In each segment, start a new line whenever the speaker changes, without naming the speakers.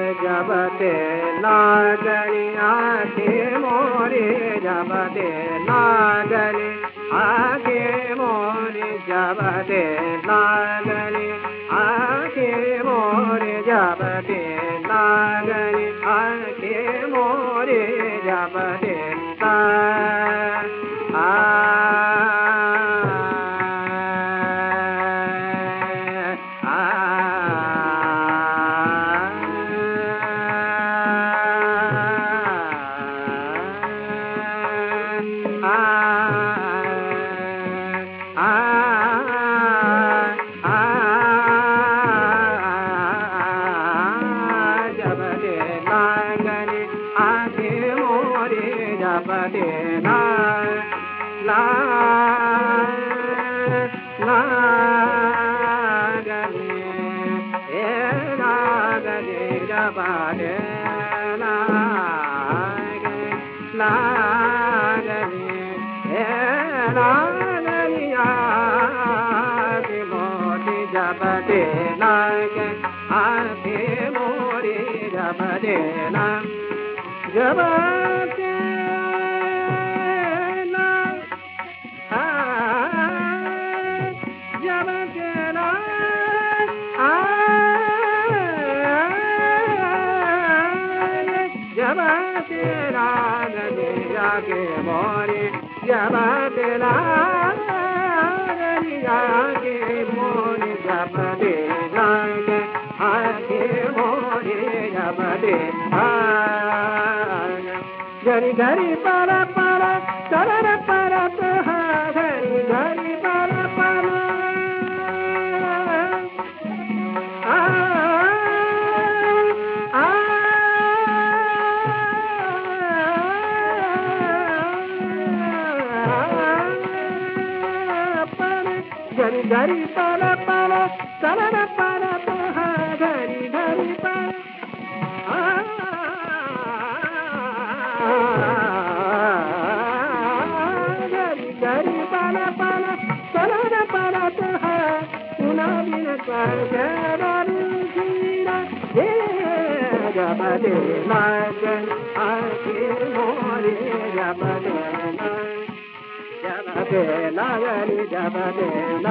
जबते लागनी आखे मोरे जबते लागनी आखे मोरे जबते लागनी आखे मोरे जबते लागनी आखे मोरे जबते गरी गरी पारा पारा सरर पारा गरी गरी पारा पारा गरी गरी पारा पारा सरर पारा गरी गरी पारा जबते लागन आखे मोरे जबते जबते लागनी जबते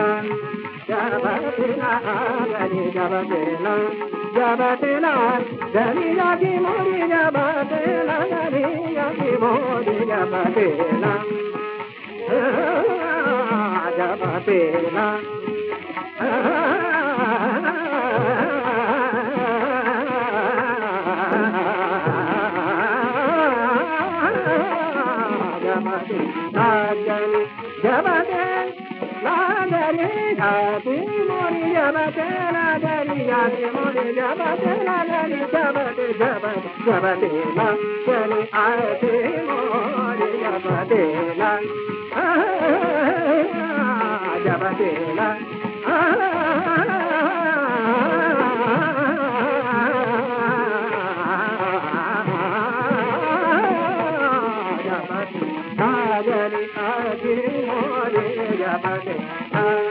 जबते लागनी जबते जबते लागनी जागी मोरे जबते लागनी जागी मोरे जबते जबते जबते लागनी जाती मोरी जबते लागनी जाती मोरी जबते लागनी जबते जबते जबते लागनी आती मोरी जबते जबते जबते